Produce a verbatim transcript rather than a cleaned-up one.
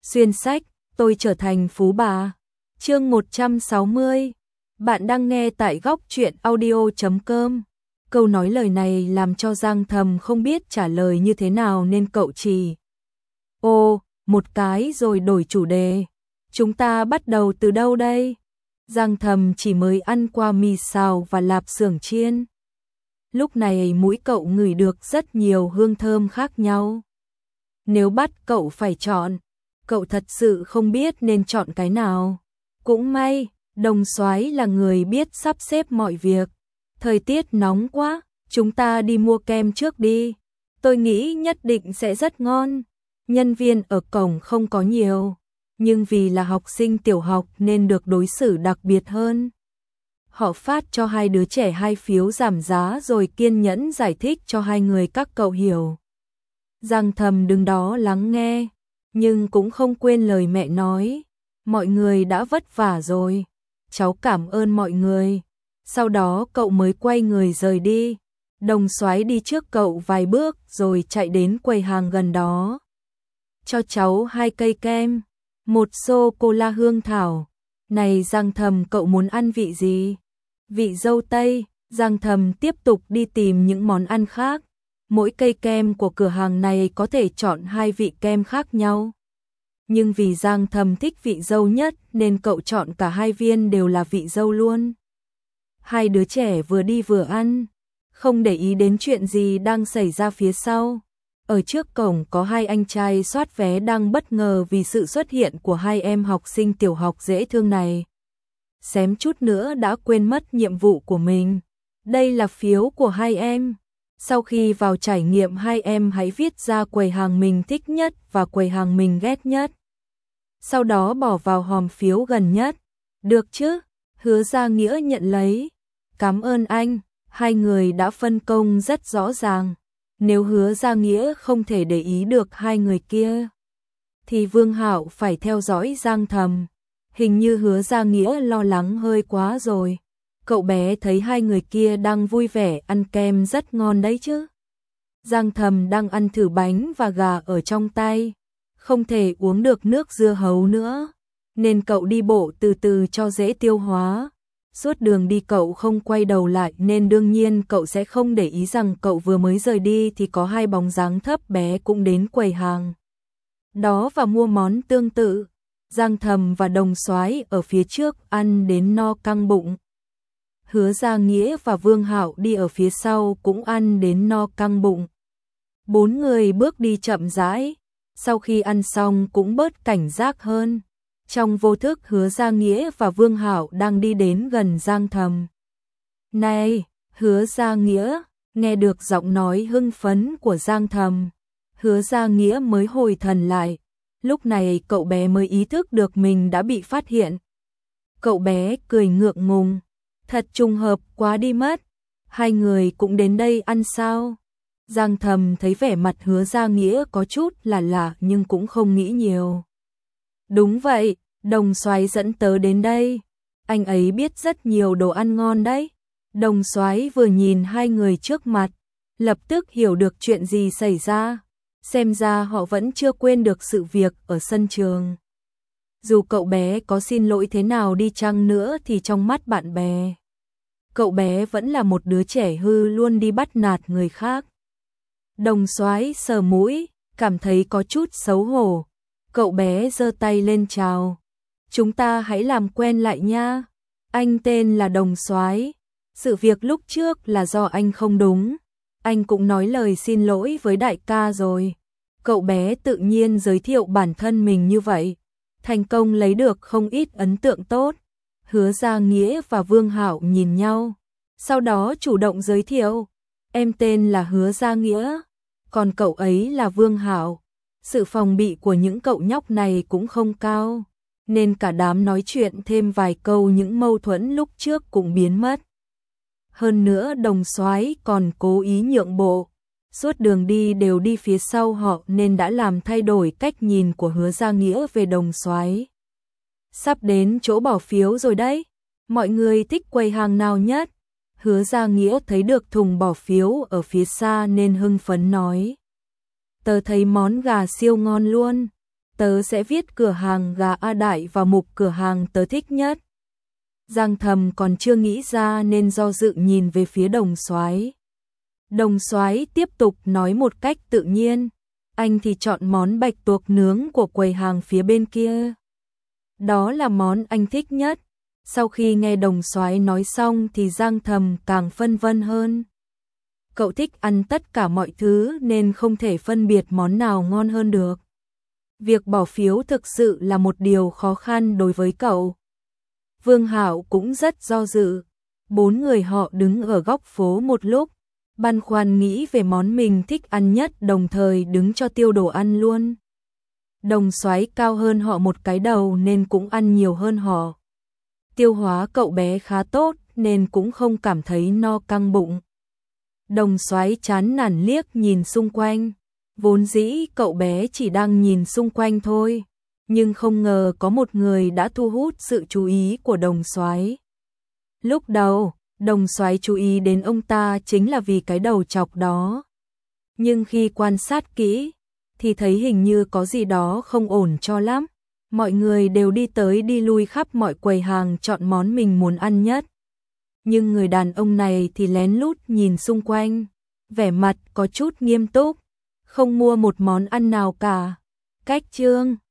Xuyên sách, tôi trở thành phú bà. Chương một trăm sáu mươi. Bạn đang nghe tại góc truyện audio chấm com. Câu nói lời này làm cho Giang Thầm không biết trả lời như thế nào nên cậu chỉ ô một cái rồi đổi chủ đề. Chúng ta bắt đầu từ đâu đây? Giang Thầm chỉ mới ăn qua mì xào và lạp xưởng chiên. Lúc này mũi cậu ngửi được rất nhiều hương thơm khác nhau. Nếu bắt cậu phải chọn, cậu thật sự không biết nên chọn cái nào. Cũng may, Đồng Soái là người biết sắp xếp mọi việc. Thời tiết nóng quá, chúng ta đi mua kem trước đi. Tôi nghĩ nhất định sẽ rất ngon. Nhân viên ở cổng không có nhiều, nhưng vì là học sinh tiểu học nên được đối xử đặc biệt hơn. Họ phát cho hai đứa trẻ hai phiếu giảm giá rồi kiên nhẫn giải thích cho hai người các cậu hiểu. Giang Thầm đứng đó lắng nghe, nhưng cũng không quên lời mẹ nói. Mọi người đã vất vả rồi, cháu cảm ơn mọi người. Sau đó cậu mới quay người rời đi. Đồng Soái đi trước cậu vài bước rồi chạy đến quầy hàng gần đó. Cho cháu hai cây kem, một sô-cô-la hương thảo. Này Giang Thầm, cậu muốn ăn vị gì? Vị dâu tây. Giang Thầm tiếp tục đi tìm những món ăn khác. Mỗi cây kem của cửa hàng này có thể chọn hai vị kem khác nhau. Nhưng vì Giang Thầm thích vị dâu nhất nên cậu chọn cả hai viên đều là vị dâu luôn. Hai đứa trẻ vừa đi vừa ăn, không để ý đến chuyện gì đang xảy ra phía sau. Ở trước cổng có hai anh trai soát vé đang bất ngờ vì sự xuất hiện của hai em học sinh tiểu học dễ thương này. Xém chút nữa đã quên mất nhiệm vụ của mình. Đây là phiếu của hai em. Sau khi vào trải nghiệm, hai em hãy viết ra quầy hàng mình thích nhất và quầy hàng mình ghét nhất. Sau đó bỏ vào hòm phiếu gần nhất. Được chứ? Hứa Gia Nghĩa nhận lấy. Cảm ơn anh. Hai người đã phân công rất rõ ràng. Nếu Hứa Gia Nghĩa không thể để ý được hai người kia, thì Vương Hạo phải theo dõi Giang Thầm. Hình như Hứa Gia Nghĩa lo lắng hơi quá rồi. Cậu bé thấy hai người kia đang vui vẻ ăn kem rất ngon đấy chứ. Giang Thầm đang ăn thử bánh và gà ở trong tay, không thể uống được nước dưa hấu nữa, nên cậu đi bộ từ từ cho dễ tiêu hóa. Suốt đường đi cậu không quay đầu lại nên đương nhiên cậu sẽ không để ý rằng cậu vừa mới rời đi thì có hai bóng dáng thấp bé cũng đến quầy hàng đó và mua món tương tự. Giang Thầm và Đồng Soái ở phía trước ăn đến no căng bụng. Hứa Gia Nghĩa và Vương Hạo đi ở phía sau cũng ăn đến no căng bụng. Bốn người bước đi chậm rãi, sau khi ăn xong cũng bớt cảnh giác hơn. Trong vô thức Hứa Gia Nghĩa và Vương Hạo đang đi đến gần Giang Thầm. Này, Hứa Gia Nghĩa, nghe được giọng nói hưng phấn của Giang Thầm, Hứa Gia Nghĩa mới hồi thần lại. Lúc này cậu bé mới ý thức được mình đã bị phát hiện. Cậu bé cười ngượng ngùng. Thật trùng hợp quá đi mất. Hai người cũng đến đây ăn sao? Giang Thầm thấy vẻ mặt Hứa Gia Nghĩa có chút là lạ nhưng cũng không nghĩ nhiều. Đúng vậy, Đồng Soái dẫn tớ đến đây. Anh ấy biết rất nhiều đồ ăn ngon đấy. Đồng Soái vừa nhìn hai người trước mặt, lập tức hiểu được chuyện gì xảy ra. Xem ra họ vẫn chưa quên được sự việc ở sân trường. Dù cậu bé có xin lỗi thế nào đi chăng nữa thì trong mắt bạn bè, cậu bé vẫn là một đứa trẻ hư luôn đi bắt nạt người khác. Đồng Soái sờ mũi, cảm thấy có chút xấu hổ. Cậu bé giơ tay lên chào. Chúng ta hãy làm quen lại nha. Anh tên là Đồng Soái. Sự việc lúc trước là do anh không đúng. Anh cũng nói lời xin lỗi với đại ca rồi. Cậu bé tự nhiên giới thiệu bản thân mình như vậy, thành công lấy được không ít ấn tượng tốt. Hứa Gia Nghĩa và Vương Hạo nhìn nhau, sau đó chủ động giới thiệu. Em tên là Hứa Gia Nghĩa, còn cậu ấy là Vương Hạo. Sự phòng bị của những cậu nhóc này cũng không cao, nên cả đám nói chuyện thêm vài câu, những mâu thuẫn lúc trước cũng biến mất. Hơn nữa Đồng Soái còn cố ý nhượng bộ. Suốt đường đi đều đi phía sau họ nên đã làm thay đổi cách nhìn của Hứa Gia Nghĩa về Đồng Soái. Sắp đến chỗ bỏ phiếu rồi đấy. Mọi người thích quầy hàng nào nhất? Hứa Gia Nghĩa thấy được thùng bỏ phiếu ở phía xa nên hưng phấn nói. Tớ thấy món gà siêu ngon luôn. tớ sẽ viết cửa hàng gà A Đại vào mục cửa hàng tớ thích nhất. Giang Thầm còn chưa nghĩ ra nên do dự nhìn về phía Đồng Soái. Đồng Soái tiếp tục nói một cách tự nhiên, anh thì chọn món bạch tuộc nướng của quầy hàng phía bên kia. Đó là món anh thích nhất. Sau khi nghe Đồng Soái nói xong thì Giang Thầm càng phân vân hơn. Cậu thích ăn tất cả mọi thứ nên không thể phân biệt món nào ngon hơn được. Việc bỏ phiếu thực sự là một điều khó khăn đối với cậu. Vương Hạo cũng rất do dự. Bốn người họ đứng ở góc phố một lúc, băn khoăn nghĩ về món mình thích ăn nhất, đồng thời đứng cho tiêu đồ ăn luôn. Đồng Soái cao hơn họ một cái đầu nên cũng ăn nhiều hơn họ. Tiêu hóa cậu bé khá tốt nên cũng không cảm thấy no căng bụng. Đồng Soái chán nản liếc nhìn xung quanh. Vốn dĩ cậu bé chỉ đang nhìn xung quanh thôi, nhưng không ngờ có một người đã thu hút sự chú ý của Đồng Soái. Lúc đầu, Đồng Soái chú ý đến ông ta chính là vì cái đầu chọc đó. Nhưng khi quan sát kỹ, thì thấy hình như có gì đó không ổn cho lắm. Mọi người đều đi tới đi lui khắp mọi quầy hàng chọn món mình muốn ăn nhất. Nhưng người đàn ông này thì lén lút nhìn xung quanh, vẻ mặt có chút nghiêm túc, không mua một món ăn nào cả. Cách chương